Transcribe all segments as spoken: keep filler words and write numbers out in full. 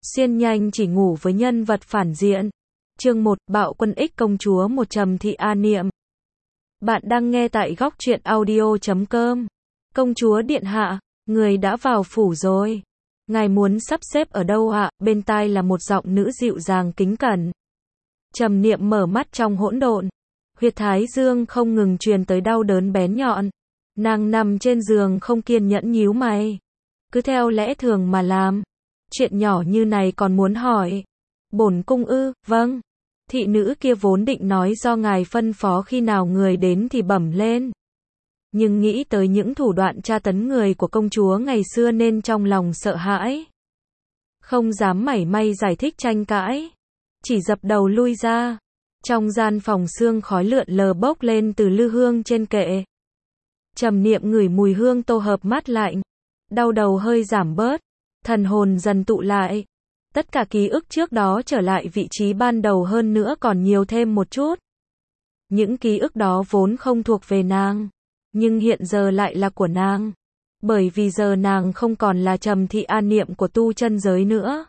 Siên nhanh chỉ ngủ với nhân vật phản diện. Chương một, Bạo quân ích công chúa một Trầm Thị A Niệm. Bạn đang nghe tại góc truyện audio chấm com. Công chúa điện hạ, người đã vào phủ rồi. Ngài muốn sắp xếp ở đâu ạ? Bên tai là một giọng nữ dịu dàng kính cẩn. Trầm Niệm mở mắt trong hỗn độn. Huyệt thái dương không ngừng truyền tới đau đớn bén nhọn. Nàng nằm trên giường không kiên nhẫn nhíu mày. Cứ theo lẽ thường mà làm. Chuyện nhỏ như này còn muốn hỏi. Bổn cung ư? Vâng. Thị nữ kia vốn định nói do ngài phân phó khi nào người đến thì bẩm lên. Nhưng nghĩ tới những thủ đoạn tra tấn người của công chúa ngày xưa nên trong lòng sợ hãi. Không dám mảy may giải thích tranh cãi. Chỉ dập đầu lui ra. Trong gian phòng sương khói lượn lờ bốc lên từ lư hương trên kệ. Trầm Niệm ngửi mùi hương tô hợp mát lạnh. Đau đầu hơi giảm bớt. Thần hồn dần tụ lại. Tất cả ký ức trước đó trở lại vị trí ban đầu hơn nữa còn nhiều thêm một chút. Những ký ức đó vốn không thuộc về nàng. Nhưng hiện giờ lại là của nàng. Bởi vì giờ nàng không còn là Trầm Thị A Niệm của tu chân giới nữa.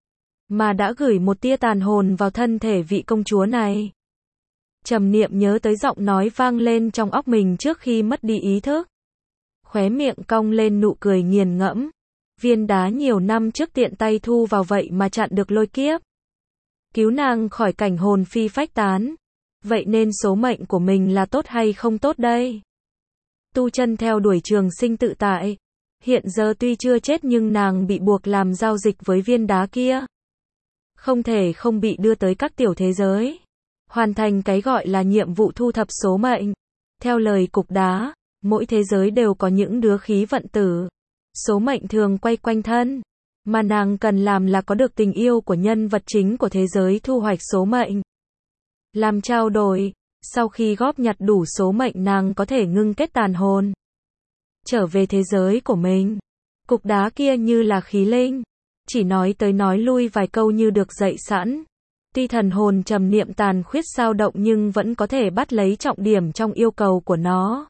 Mà đã gửi một tia tàn hồn vào thân thể vị công chúa này. Trầm Niệm nhớ tới giọng nói vang lên trong óc mình trước khi mất đi ý thức. Khóe miệng cong lên nụ cười nghiền ngẫm. Viên đá nhiều năm trước tiện tay thu vào vậy mà chặn được lôi kiếp. Cứu nàng khỏi cảnh hồn phi phách tán. Vậy nên số mệnh của mình là tốt hay không tốt đây? Tu chân theo đuổi trường sinh tự tại. Hiện giờ tuy chưa chết nhưng nàng bị buộc làm giao dịch với viên đá kia. Không thể không bị đưa tới các tiểu thế giới. Hoàn thành cái gọi là nhiệm vụ thu thập số mệnh. Theo lời cục đá, mỗi thế giới đều có những đứa khí vận tử. Số mệnh thường quay quanh thân. Mà nàng cần làm là có được tình yêu của nhân vật chính của thế giới thu hoạch số mệnh. Làm trao đổi. Sau khi góp nhặt đủ số mệnh nàng có thể ngưng kết tàn hồn. Trở về thế giới của mình. Cục đá kia như là khí linh. Chỉ nói tới nói lui vài câu như được dạy sẵn. Tuy thần hồn Trầm Niệm tàn khuyết dao động nhưng vẫn có thể bắt lấy trọng điểm trong yêu cầu của nó.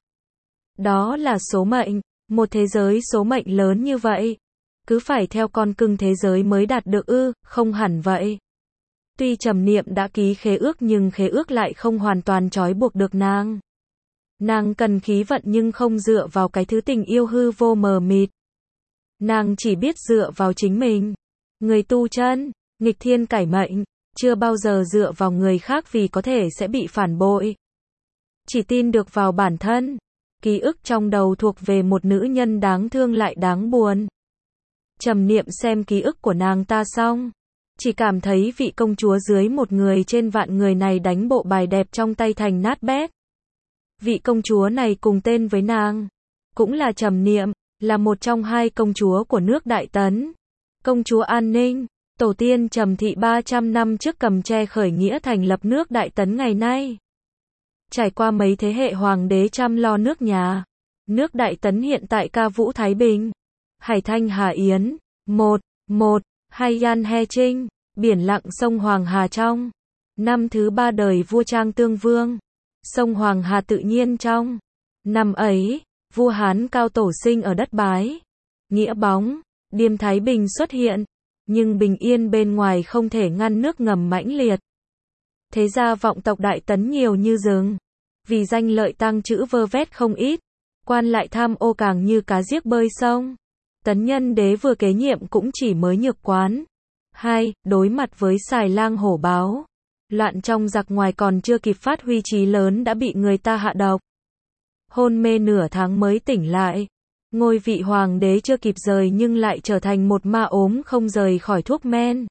Đó là số mệnh. Một thế giới số mệnh lớn như vậy. Cứ phải theo con cưng thế giới mới đạt được ư? Không hẳn vậy. Tuy Trầm Niệm đã ký khế ước nhưng khế ước lại không hoàn toàn trói buộc được nàng. Nàng cần khí vận nhưng không dựa vào cái thứ tình yêu hư vô mờ mịt. Nàng chỉ biết dựa vào chính mình. Người tu chân, nghịch thiên cải mệnh, chưa bao giờ dựa vào người khác vì có thể sẽ bị phản bội. Chỉ tin được vào bản thân. Ký ức trong đầu thuộc về một nữ nhân đáng thương lại đáng buồn. Trầm Niệm xem ký ức của nàng ta xong. Chỉ cảm thấy vị công chúa dưới một người trên vạn người này đánh bộ bài đẹp trong tay thành nát bét. Vị công chúa này cùng tên với nàng. Cũng là Trầm Niệm, là một trong hai công chúa của nước Đại Tấn. Công chúa An Ninh, tổ tiên Trầm Thị ba trăm năm trước cầm tre khởi nghĩa thành lập nước Đại Tấn ngày nay. Trải qua mấy thế hệ hoàng đế chăm lo nước nhà. Nước Đại Tấn hiện tại ca vũ Thái Bình. Hải Thanh Hà Yến. Một, một, hai Yan He Trinh. Biển lặng sông Hoàng Hà trong. Năm thứ ba đời vua Trang Tương Vương. Sông Hoàng Hà tự nhiên trong. Năm ấy, vua Hán Cao Tổ sinh ở đất Bái. Nghĩa bóng, Điềm Thái Bình xuất hiện. Nhưng bình yên bên ngoài không thể ngăn nước ngầm mãnh liệt. Thế ra vọng tộc Đại Tấn nhiều như rừng. Vì danh lợi tăng chữ vơ vét không ít. Quan lại tham ô càng như cá giết bơi sông. Tấn Nhân đế vừa kế nhiệm cũng chỉ mới nhược quán. Hai, đối mặt với xài lang hổ báo. Loạn trong giặc ngoài còn chưa kịp phát huy chí lớn đã bị người ta hạ độc. Hôn mê nửa tháng mới tỉnh lại. Ngôi vị hoàng đế chưa kịp rời nhưng lại trở thành một ma ốm không rời khỏi thuốc men.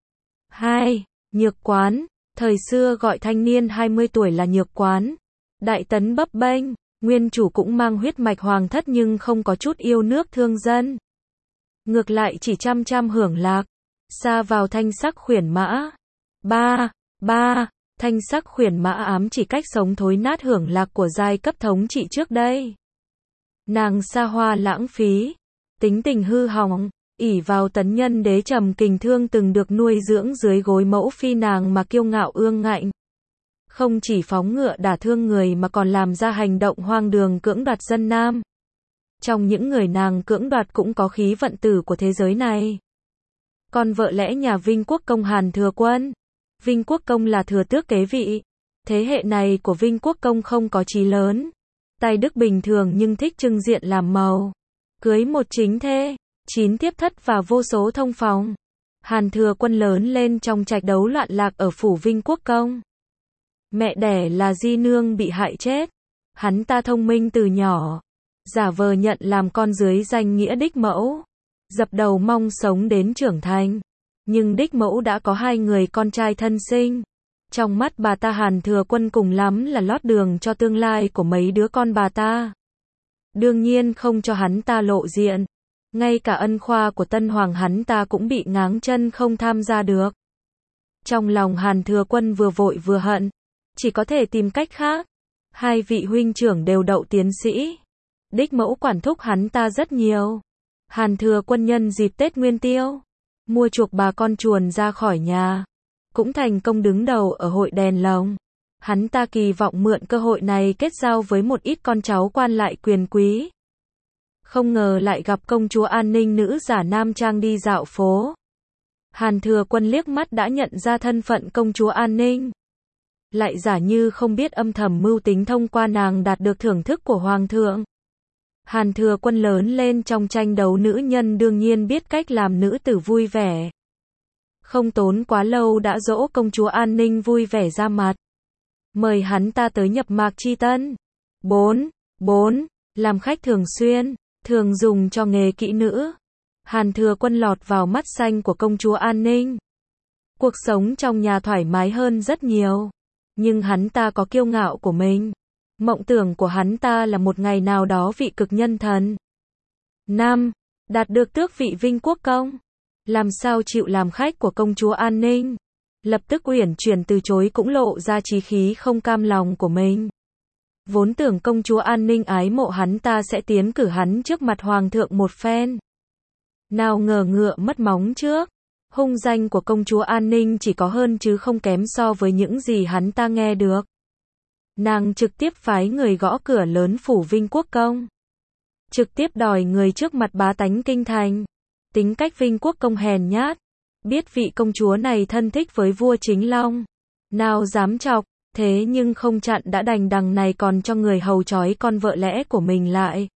Hai, nhược quán. Thời xưa gọi thanh niên hai mươi tuổi là nhược quán. Đại Tấn bấp bênh, nguyên chủ cũng mang huyết mạch hoàng thất nhưng không có chút yêu nước thương dân. Ngược lại chỉ chăm chăm hưởng lạc. Xa vào thanh sắc khuyển mã. Ba, ba, thanh sắc khuyển mã ám chỉ cách sống thối nát hưởng lạc của giai cấp thống trị trước đây. Nàng xa hoa lãng phí, tính tình hư hỏng, ỷ vào Tấn Nhân đế Trầm Kình Thương từng được nuôi dưỡng dưới gối mẫu phi nàng mà kiêu ngạo ương ngạnh. Không chỉ phóng ngựa đả thương người mà còn làm ra hành động hoang đường cưỡng đoạt dân nam. Trong những người nàng cưỡng đoạt cũng có khí vận tử của thế giới này. con vợ lẽ nhà Vinh Quốc Công Hàn Thừa Quân. Vinh Quốc Công là thừa tước kế vị. Thế hệ này của Vinh Quốc Công không có chí lớn. Tài đức bình thường nhưng thích trưng diện làm màu. Cưới một chính thê, chín tiếp thất và vô số thông phòng. Hàn Thừa Quân lớn lên trong trạch đấu loạn lạc ở phủ Vinh Quốc Công. Mẹ đẻ là Di Nương bị hại chết. Hắn ta thông minh từ nhỏ, giả vờ nhận làm con dưới danh nghĩa đích mẫu. Dập đầu mong sống đến trưởng thành. Nhưng đích mẫu đã có hai người con trai thân sinh. Trong mắt bà ta Hàn Thừa Quân cùng lắm là lót đường cho tương lai của mấy đứa con bà ta. Đương nhiên không cho hắn ta lộ diện. Ngay cả ân khoa của Tân Hoàng hắn ta cũng bị ngáng chân không tham gia được. Trong lòng Hàn Thừa Quân vừa vội vừa hận. Chỉ có thể tìm cách khác. Hai vị huynh trưởng đều đậu tiến sĩ. Đích mẫu quản thúc hắn ta rất nhiều. Hàn Thừa Quân nhân dịp Tết Nguyên Tiêu, mua chuộc bà con chuồn ra khỏi nhà. Cũng thành công đứng đầu ở hội đèn lồng. Hắn ta kỳ vọng mượn cơ hội này kết giao với một ít con cháu quan lại quyền quý. Không ngờ lại gặp công chúa An Ninh nữ giả nam trang đi dạo phố. Hàn Thừa Quân liếc mắt đã nhận ra thân phận công chúa An Ninh. Lại giả như không biết âm thầm mưu tính thông qua nàng đạt được thưởng thức của Hoàng thượng. Hàn Thừa Quân lớn lên trong tranh đấu nữ nhân đương nhiên biết cách làm nữ tử vui vẻ. Không tốn quá lâu đã dỗ công chúa An Ninh vui vẻ ra mặt. Mời hắn ta tới nhập mạc chi tân. bốn. bốn. Làm khách thường xuyên, thường dùng cho nghề kỹ nữ. Hàn Thừa Quân lọt vào mắt xanh của công chúa An Ninh. Cuộc sống trong nhà thoải mái hơn rất nhiều. Nhưng hắn ta có kiêu ngạo của mình. Mộng tưởng của hắn ta là một ngày nào đó vị cực nhân thần. năm. Đạt được tước vị Vinh Quốc Công. Làm sao chịu làm khách của công chúa An Ninh. Lập tức uyển chuyển từ chối cũng lộ ra chí khí không cam lòng của mình. Vốn tưởng công chúa An Ninh ái mộ hắn ta sẽ tiến cử hắn trước mặt hoàng thượng một phen. Nào ngờ ngựa mất móng trước. Hung danh của công chúa An Ninh chỉ có hơn chứ không kém so với những gì hắn ta nghe được. Nàng trực tiếp phái người gõ cửa lớn phủ Vinh Quốc Công. Trực tiếp đòi người trước mặt bá tánh kinh thành. Tính cách Vinh Quốc Công hèn nhát. Biết vị công chúa này thân thích với vua Chính Long. Nào dám chọc, thế nhưng không chặn đã đành đằng này còn cho người hầu trói con vợ lẽ của mình lại.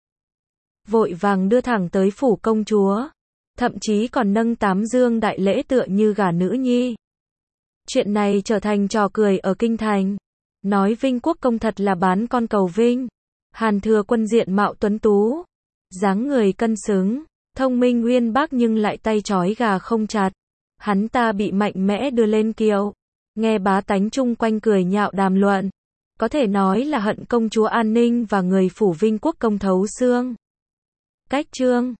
Vội vàng đưa thẳng tới phủ công chúa. Thậm chí còn nâng tám dương đại lễ tựa như gả nữ nhi. Chuyện này trở thành trò cười ở kinh thành. Nói Vinh Quốc Công thật là bán con cầu Vinh. Hàn Thừa Quân diện mạo tuấn tú, dáng người cân xứng, thông minh uyên bác nhưng lại tay trói gà không chặt. Hắn ta bị mạnh mẽ đưa lên kiệu. Nghe bá tánh chung quanh cười nhạo đàm luận. Có thể nói là hận công chúa An Ninh và người phủ Vinh Quốc Công thấu xương. Cách chương